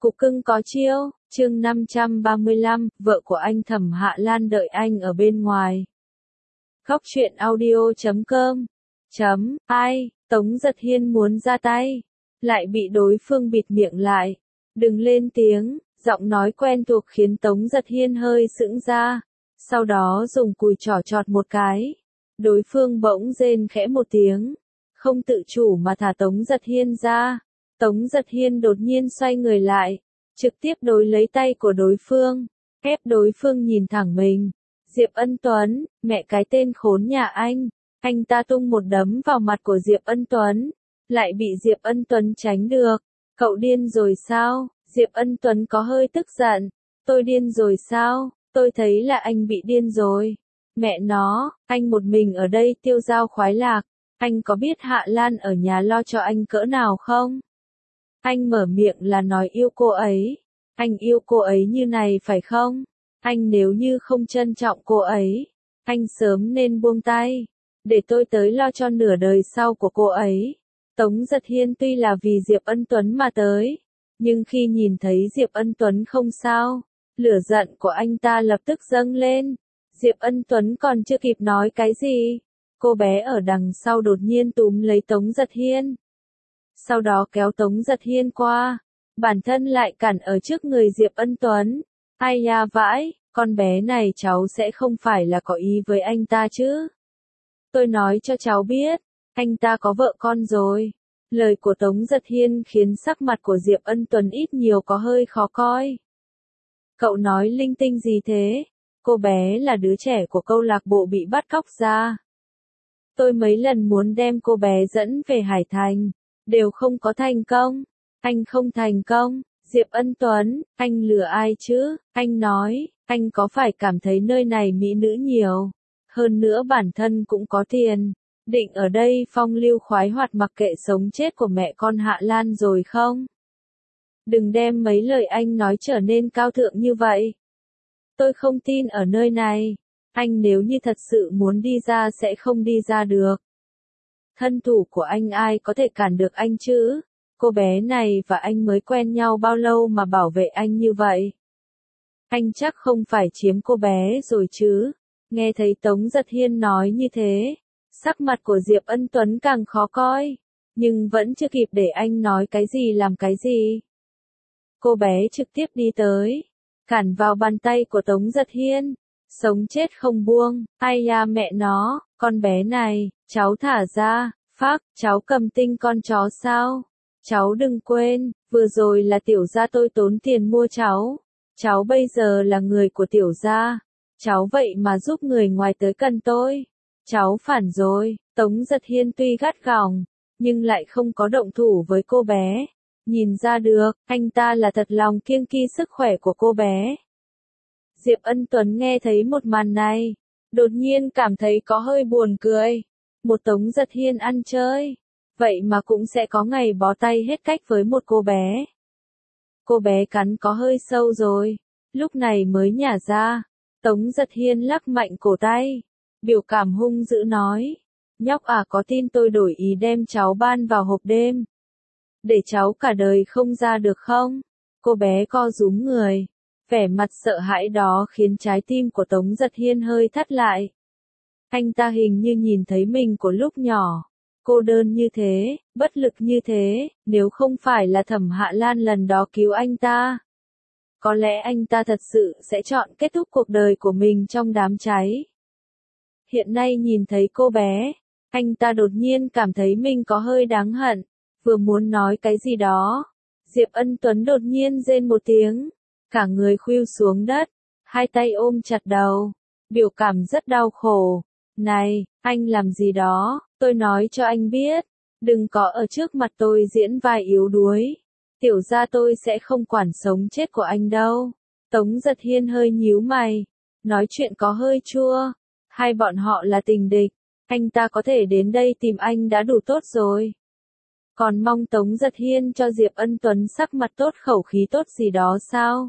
Cục cưng có chiêu, chương 535, vợ của anh Thẩm Hạ Lan đợi anh ở bên ngoài. Khóc chuyện audio.com Ai, Tống Giật Hiên muốn ra tay, lại bị đối phương bịt miệng lại. Đừng lên tiếng, giọng nói quen thuộc khiến Tống Giật Hiên hơi sững ra, sau đó dùng cùi trỏ chọt một cái. Đối phương bỗng rên khẽ một tiếng, không tự chủ mà thả Tống Giật Hiên ra. Tống Giật Hiên đột nhiên xoay người lại, trực tiếp đối lấy tay của đối phương, ép đối phương nhìn thẳng mình. Diệp Ân Tuấn, mẹ cái tên khốn nhà anh ta tung một đấm vào mặt của Diệp Ân Tuấn, lại bị Diệp Ân Tuấn tránh được. Cậu điên rồi sao? Diệp Ân Tuấn có hơi tức giận. Tôi điên rồi sao? Tôi thấy là anh bị điên rồi. Mẹ nó, anh một mình ở đây tiêu dao khoái lạc. Anh có biết Hạ Lan ở nhà lo cho anh cỡ nào không? Anh mở miệng là nói yêu cô ấy. Anh yêu cô ấy như này phải không? Anh nếu như không trân trọng cô ấy, anh sớm nên buông tay, để tôi tới lo cho nửa đời sau của cô ấy. Tống Giật Hiên tuy là vì Diệp Ân Tuấn mà tới, nhưng khi nhìn thấy Diệp Ân Tuấn không sao, lửa giận của anh ta lập tức dâng lên. Diệp Ân Tuấn còn chưa kịp nói cái gì, cô bé ở đằng sau đột nhiên túm lấy Tống Giật Hiên. Sau đó kéo Tống Giật Hiên qua, bản thân lại cản ở trước người Diệp Ân Tuấn. Ai da vãi, con bé này cháu sẽ không phải là có ý với anh ta chứ? Tôi nói cho cháu biết, anh ta có vợ con rồi. Lời của Tống Giật Hiên khiến sắc mặt của Diệp Ân Tuấn ít nhiều có hơi khó coi. Cậu nói linh tinh gì thế? Cô bé là đứa trẻ của câu lạc bộ bị bắt cóc ra. Tôi mấy lần muốn đem cô bé dẫn về Hải Thành, đều không có thành công. Anh không thành công. Diệp Ân Tuấn, anh lừa ai chứ? Anh nói, anh có phải cảm thấy nơi này mỹ nữ nhiều, hơn nữa bản thân cũng có tiền, định ở đây phong lưu khoái hoạt mặc kệ sống chết của mẹ con Hạ Lan rồi không? Đừng đem mấy lời anh nói trở nên cao thượng như vậy. Tôi không tin ở nơi này, anh nếu như thật sự muốn đi ra sẽ không đi ra được. Thân thủ của anh ai có thể cản được anh chứ? Cô bé này và anh mới quen nhau bao lâu mà bảo vệ anh như vậy? Anh chắc không phải chiếm cô bé rồi chứ? Nghe thấy Tống Giật Hiên nói như thế, sắc mặt của Diệp Ân Tuấn càng khó coi, nhưng vẫn chưa kịp để anh nói cái gì làm cái gì. Cô bé trực tiếp đi tới, cản vào bàn tay của Tống Giật Hiên, sống chết không buông. Ai da mẹ nó, con bé này, cháu thả ra. Phác, cháu cầm tinh con chó sao? Cháu đừng quên, vừa rồi là tiểu gia tôi tốn tiền mua cháu. Cháu bây giờ là người của tiểu gia. Cháu vậy mà giúp người ngoài tới cần tôi. Cháu phản rồi. Tống Giật Hiên tuy gắt gỏng, nhưng lại không có động thủ với cô bé. Nhìn ra được, anh ta là thật lòng kiêng kỵ sức khỏe của cô bé. Diệp Ân Tuấn nghe thấy một màn này, đột nhiên cảm thấy có hơi buồn cười. Một Tống Giật Hiên ăn chơi, vậy mà cũng sẽ có ngày bó tay hết cách với một cô bé. Cô bé cắn có hơi sâu rồi, lúc này mới nhả ra. Tống Giật Hiên lắc mạnh cổ tay, biểu cảm hung dữ nói, nhóc à, có tin tôi đổi ý đem cháu ban vào hộp đêm, để cháu cả đời không ra được không? Cô bé co rúm người, vẻ mặt sợ hãi đó khiến trái tim của Tống Giật Hiên hơi thắt lại. Anh ta hình như nhìn thấy mình của lúc nhỏ, cô đơn như thế, bất lực như thế, nếu không phải là Thẩm Hạ Lan lần đó cứu anh ta, có lẽ anh ta thật sự sẽ chọn kết thúc cuộc đời của mình trong đám cháy. Hiện nay nhìn thấy cô bé, anh ta đột nhiên cảm thấy mình có hơi đáng hận, vừa muốn nói cái gì đó. Diệp Ân Tuấn đột nhiên rên một tiếng, cả người khuỵu xuống đất, hai tay ôm chặt đầu, biểu cảm rất đau khổ. Này, anh làm gì đó, tôi nói cho anh biết, đừng có ở trước mặt tôi diễn vai yếu đuối. Tiểu gia tôi sẽ không quản sống chết của anh đâu. Tống Giật Hiên hơi nhíu mày, nói chuyện có hơi chua. Hai bọn họ là tình địch, anh ta có thể đến đây tìm anh đã đủ tốt rồi. Còn mong Tống Giật Hiên cho Diệp Ân Tuấn sắc mặt tốt khẩu khí tốt gì đó sao?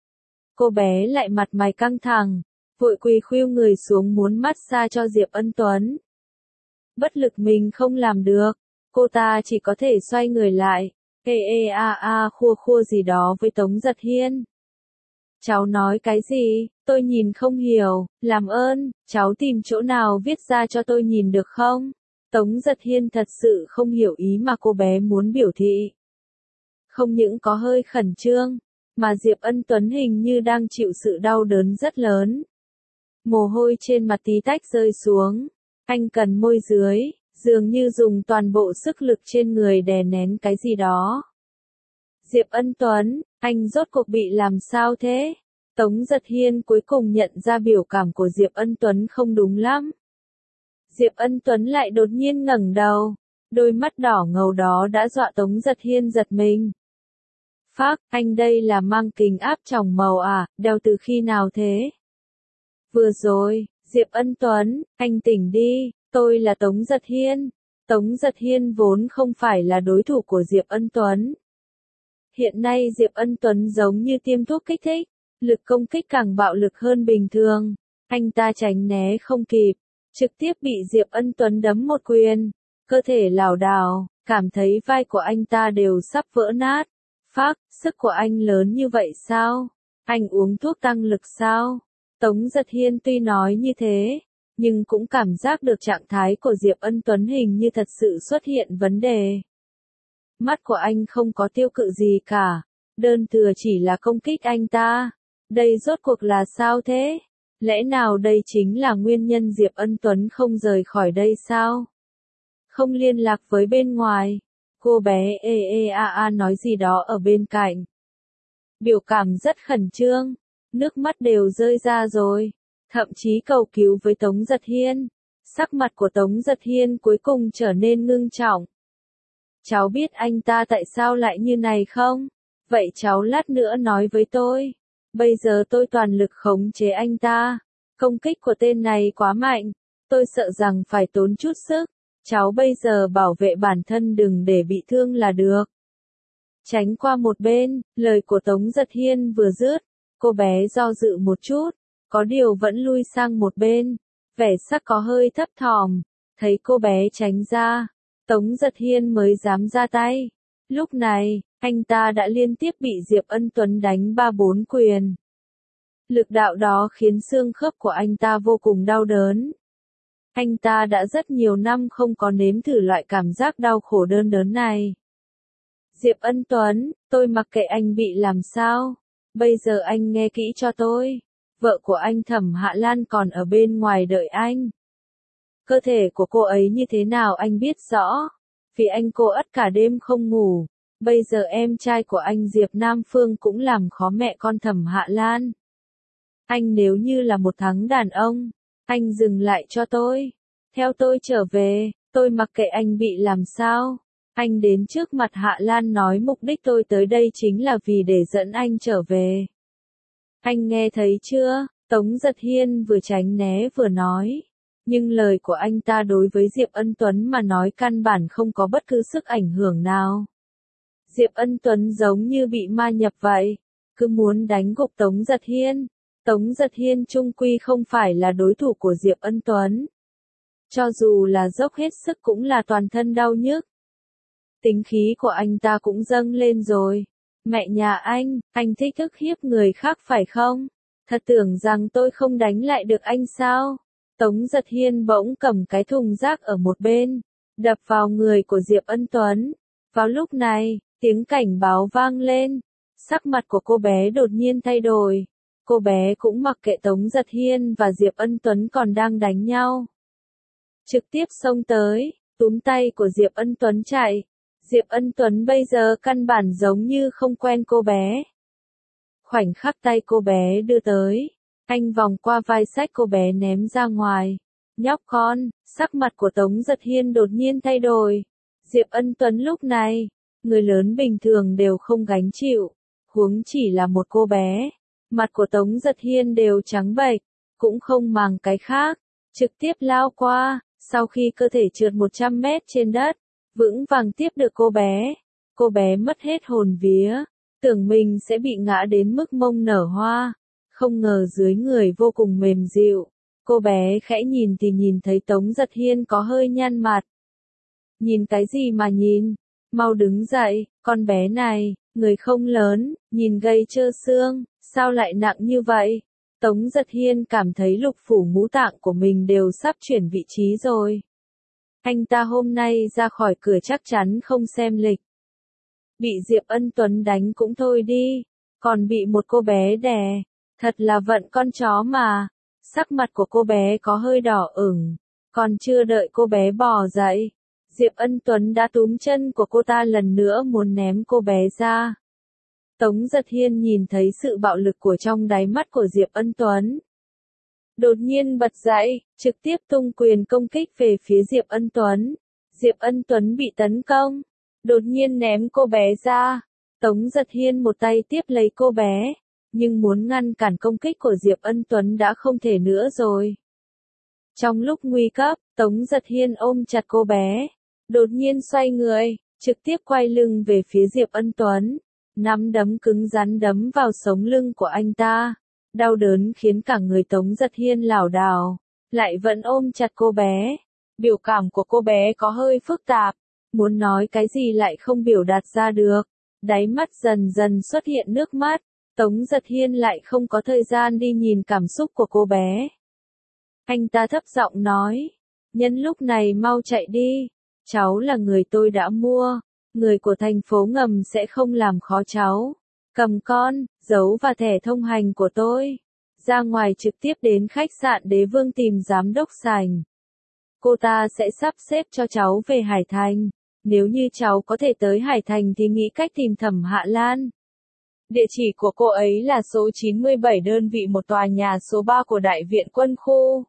Cô bé lại mặt mày căng thẳng, vội quỳ khuỵu người xuống muốn massage cho Diệp Ân Tuấn. Bất lực mình không làm được, cô ta chỉ có thể xoay người lại, khua khua gì đó với Tống Giật Hiên. Cháu nói cái gì, tôi nhìn không hiểu, làm ơn, cháu tìm chỗ nào viết ra cho tôi nhìn được không? Tống Giật Hiên thật sự không hiểu ý mà cô bé muốn biểu thị. Không những có hơi khẩn trương, mà Diệp Ân Tuấn hình như đang chịu sự đau đớn rất lớn. Mồ hôi trên mặt tí tách rơi xuống, anh cần môi dưới, dường như dùng toàn bộ sức lực trên người đè nén cái gì đó. Diệp Ân Tuấn, anh rốt cuộc bị làm sao thế? Tống Giật Hiên cuối cùng nhận ra biểu cảm của Diệp Ân Tuấn không đúng lắm. Diệp Ân Tuấn lại đột nhiên ngẩng đầu, đôi mắt đỏ ngầu đó đã dọa Tống Giật Hiên giật mình. Phác, anh đây là mang kính áp tròng màu à, đeo từ khi nào thế? Vừa rồi, Diệp Ân Tuấn, anh tỉnh đi, tôi là Tống Giật Hiên. Tống Giật Hiên vốn không phải là đối thủ của Diệp Ân Tuấn. Hiện nay Diệp Ân Tuấn giống như tiêm thuốc kích thích, lực công kích càng bạo lực hơn bình thường. Anh ta tránh né không kịp, trực tiếp bị Diệp Ân Tuấn đấm một quyền, cơ thể lảo đảo, cảm thấy vai của anh ta đều sắp vỡ nát. Phác, sức của anh lớn như vậy sao? Anh uống thuốc tăng lực sao? Tống Giật Hiên tuy nói như thế, nhưng cũng cảm giác được trạng thái của Diệp Ân Tuấn hình như thật sự xuất hiện vấn đề. Mắt của anh không có tiêu cự gì cả, đơn thừa chỉ là công kích anh ta. Đây rốt cuộc là sao thế? Lẽ nào đây chính là nguyên nhân Diệp Ân Tuấn không rời khỏi đây sao? Không liên lạc với bên ngoài. Cô bé nói gì đó ở bên cạnh. Biểu cảm rất khẩn trương, nước mắt đều rơi ra rồi, thậm chí cầu cứu với Tống Giật Hiên. Sắc mặt của Tống Giật Hiên cuối cùng trở nên ngưng trọng. Cháu biết anh ta tại sao lại như này không? Vậy cháu lát nữa nói với tôi. Bây giờ tôi toàn lực khống chế anh ta. Công kích của tên này quá mạnh, tôi sợ rằng phải tốn chút sức. Cháu bây giờ bảo vệ bản thân đừng để bị thương là được. Tránh qua một bên, lời của Tống Giật Hiên vừa dứt, cô bé do dự một chút, có điều vẫn lui sang một bên, vẻ sắc có hơi thấp thỏm, thấy cô bé tránh ra, Tống Giật Hiên mới dám ra tay. Lúc này, anh ta đã liên tiếp bị Diệp Ân Tuấn đánh 3-4 quyền. Lực đạo đó khiến xương khớp của anh ta vô cùng đau đớn. Anh ta đã rất nhiều năm không có nếm thử loại cảm giác đau khổ đớn này. Diệp Ân Tuấn, tôi mặc kệ anh bị làm sao. Bây giờ anh nghe kỹ cho tôi. Vợ của anh Thẩm Hạ Lan còn ở bên ngoài đợi anh. Cơ thể của cô ấy như thế nào anh biết rõ. Vì anh cô ất cả đêm không ngủ. Bây giờ em trai của anh Diệp Nam Phương cũng làm khó mẹ con Thẩm Hạ Lan. Anh nếu như là một thắng đàn ông, anh dừng lại cho tôi. Theo tôi trở về, tôi mặc kệ anh bị làm sao. Anh đến trước mặt Hạ Lan nói mục đích tôi tới đây chính là vì để dẫn anh trở về. Anh nghe thấy chưa? Tống Giật Hiên vừa tránh né vừa nói. Nhưng lời của anh ta đối với Diệp Ân Tuấn mà nói căn bản không có bất cứ sức ảnh hưởng nào. Diệp Ân Tuấn giống như bị ma nhập vậy, cứ muốn đánh gục Tống Giật Hiên. Tống Giật Hiên chung quy không phải là đối thủ của Diệp Ân Tuấn. Cho dù là dốc hết sức cũng là toàn thân đau nhức. Tính khí của anh ta cũng dâng lên rồi. Mẹ nhà anh thích ức hiếp người khác phải không? Thật tưởng rằng tôi không đánh lại được anh sao? Tống Giật Hiên bỗng cầm cái thùng rác ở một bên, đập vào người của Diệp Ân Tuấn. Vào lúc này, tiếng cảnh báo vang lên. Sắc mặt của cô bé đột nhiên thay đổi. Cô bé cũng mặc kệ Tống Giật Hiên và Diệp Ân Tuấn còn đang đánh nhau. Trực tiếp xông tới, túm tay của Diệp Ân Tuấn chạy. Diệp Ân Tuấn bây giờ căn bản giống như không quen cô bé. Khoảnh khắc tay cô bé đưa tới, anh vòng qua vai xách cô bé ném ra ngoài. Nhóc con, sắc mặt của Tống Giật Hiên đột nhiên thay đổi. Diệp Ân Tuấn lúc này, người lớn bình thường đều không gánh chịu, huống chỉ là một cô bé. Mặt của Tống Giật Hiên đều trắng bệch, cũng không màng cái khác, trực tiếp lao qua, sau khi cơ thể trượt 100 mét trên đất, vững vàng tiếp được cô bé. Cô bé mất hết hồn vía, tưởng mình sẽ bị ngã đến mức mông nở hoa, không ngờ dưới người vô cùng mềm dịu. Cô bé khẽ nhìn thì nhìn thấy Tống Giật Hiên có hơi nhăn mặt. Nhìn cái gì mà nhìn? mau đứng dậy, con bé này, người không lớn, nhìn gầy trơ xương, sao lại nặng như vậy? Tống Giật Hiên cảm thấy lục phủ ngũ tạng của mình đều sắp chuyển vị trí rồi. Anh ta hôm nay ra khỏi cửa chắc chắn không xem lịch. Bị Diệp Ân Tuấn đánh cũng thôi đi, còn bị một cô bé đè, thật là vận con chó mà. Sắc mặt của cô bé có hơi đỏ ửng, còn chưa đợi cô bé bò dậy, Diệp Ân Tuấn đã túm chân của cô ta lần nữa muốn ném cô bé ra. Tống Giật Hiên nhìn thấy sự bạo lực của trong đáy mắt của Diệp Ân Tuấn. Đột nhiên bật dậy, trực tiếp tung quyền công kích về phía Diệp Ân Tuấn. Diệp Ân Tuấn bị tấn công, đột nhiên ném cô bé ra. Tống Giật Hiên một tay tiếp lấy cô bé, nhưng muốn ngăn cản công kích của Diệp Ân Tuấn đã không thể nữa rồi. Trong lúc nguy cấp, Tống Giật Hiên ôm chặt cô bé, đột nhiên xoay người, trực tiếp quay lưng về phía Diệp Ân Tuấn. Nắm đấm cứng rắn đấm vào sống lưng của anh ta. Đau đớn khiến cả người Tống Giật Hiên lảo đảo, lại vẫn ôm chặt cô bé. Biểu cảm của cô bé có hơi phức tạp, muốn nói cái gì lại không biểu đạt ra được. Đáy mắt dần dần xuất hiện nước mắt, Tống Giật Hiên lại không có thời gian đi nhìn cảm xúc của cô bé. Anh ta thấp giọng nói, nhân lúc này mau chạy đi, cháu là người tôi đã mua, người của thành phố ngầm sẽ không làm khó cháu. Cầm con, dấu và thẻ thông hành của tôi. Ra ngoài trực tiếp đến khách sạn Đế Vương tìm giám đốc Sành. Cô ta sẽ sắp xếp cho cháu về Hải Thành. Nếu như cháu có thể tới Hải Thành thì nghĩ cách tìm Thẩm Hạ Lan. Địa chỉ của cô ấy là số 97 đơn vị một tòa nhà số 3 của Đại viện Quân khu.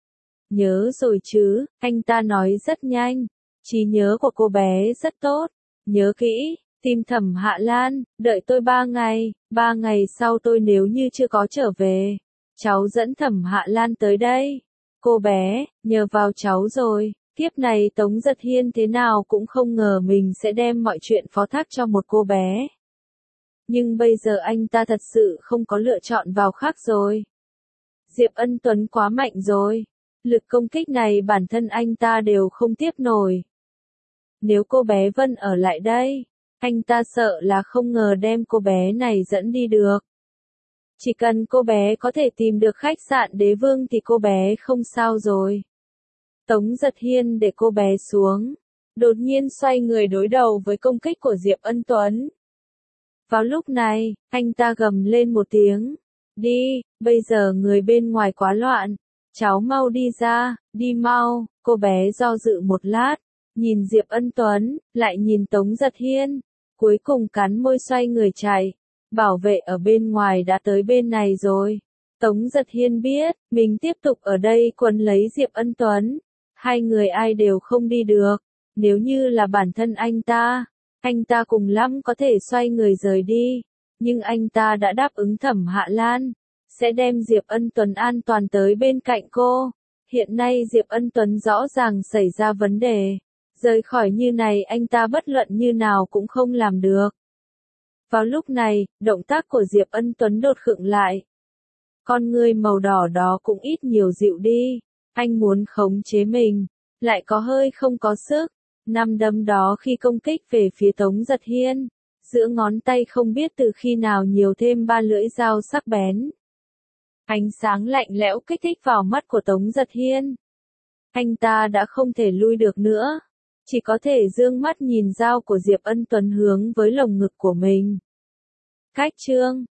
Nhớ rồi chứ, anh ta nói rất nhanh. Trí nhớ của cô bé rất tốt. Nhớ kỹ. Tìm Thẩm Hạ Lan, đợi tôi 3 ngày, 3 ngày sau tôi nếu như chưa có trở về, cháu dẫn Thẩm Hạ Lan tới đây. Cô bé, nhờ vào cháu rồi, kiếp này Tống Giật Hiên thế nào cũng không ngờ mình sẽ đem mọi chuyện phó thác cho một cô bé. Nhưng bây giờ anh ta thật sự không có lựa chọn vào khác rồi. Diệp Ân Tuấn quá mạnh rồi, lực công kích này bản thân anh ta đều không tiếp nổi. Nếu cô bé Vân ở lại đây, anh ta sợ là không ngờ đem cô bé này dẫn đi được. Chỉ cần cô bé có thể tìm được khách sạn Đế Vương thì cô bé không sao rồi. Tống Giật Hiên để cô bé xuống, đột nhiên xoay người đối đầu với công kích của Diệp Ân Tuấn. Vào lúc này, anh ta gầm lên một tiếng. Đi, bây giờ người bên ngoài quá loạn. Cháu mau đi ra, đi mau. Cô bé do dự một lát, nhìn Diệp Ân Tuấn, lại nhìn Tống Giật Hiên. Cuối cùng cắn môi xoay người chạy. Bảo vệ ở bên ngoài đã tới bên này rồi. Tống Giật Hiên biết, mình tiếp tục ở đây quấn lấy Diệp Ân Tuấn. Hai người ai đều không đi được. Nếu như là bản thân anh ta cùng lắm có thể xoay người rời đi. Nhưng anh ta đã đáp ứng Thẩm Hạ Lan, sẽ đem Diệp Ân Tuấn an toàn tới bên cạnh cô. Hiện nay Diệp Ân Tuấn rõ ràng xảy ra vấn đề. Rời khỏi như này anh ta bất luận như nào cũng không làm được. Vào lúc này, động tác của Diệp Ân Tuấn đột khựng lại. Con ngươi màu đỏ đó cũng ít nhiều dịu đi. Anh muốn khống chế mình, lại có hơi không có sức. Năm đấm đó khi công kích về phía Tống Giật Hiên, giữa ngón tay không biết từ khi nào nhiều thêm 3 lưỡi dao sắc bén. Ánh sáng lạnh lẽo kích thích vào mắt của Tống Giật Hiên. Anh ta đã không thể lui được nữa, chỉ có thể dương mắt nhìn dao của Diệp Ân Tuấn hướng với lồng ngực của mình. Cách chương